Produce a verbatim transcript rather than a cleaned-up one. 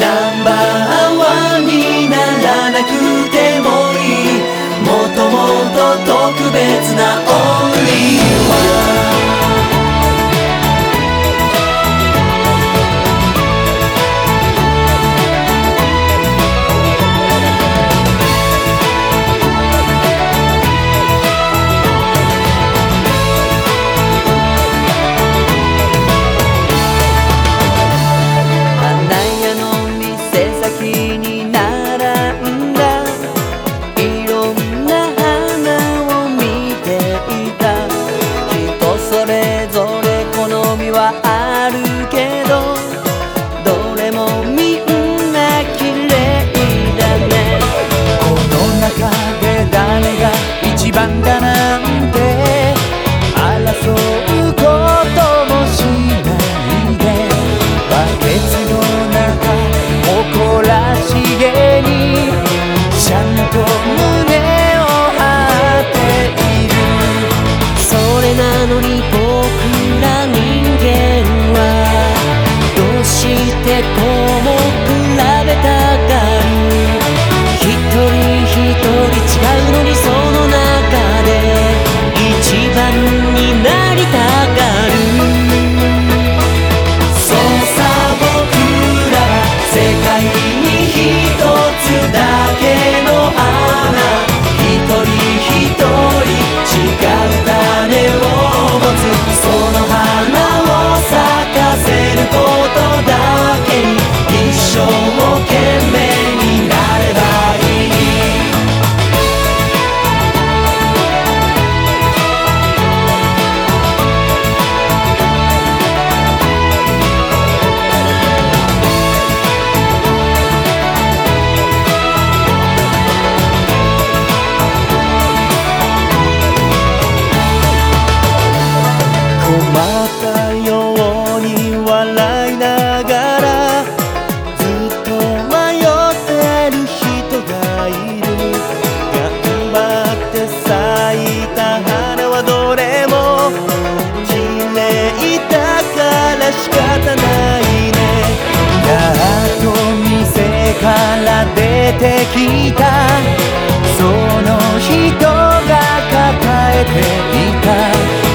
ナンバーワンにならなくてもいい、もっともっと特別な Only One。 あるけどどれもみんな綺麗だね。この中で誰が一番だなんて争うこともしないで、バケツの中誇らしげにちゃんと胸を張っている。それなのに僕ら人間どうしてこうも比べたがる。一人一人違うのにその中で一番になりたがる。 そうさ僕らは世界に一つだけの花、一人一人違う種を持つ。その花を咲かせることだけに一生懸命になればいい。 困ったように笑いながらずっと迷ってる人がいる。頑張って咲いた花はどれも綺麗だから仕方ないね。やっと店から出てきたその人が抱えていた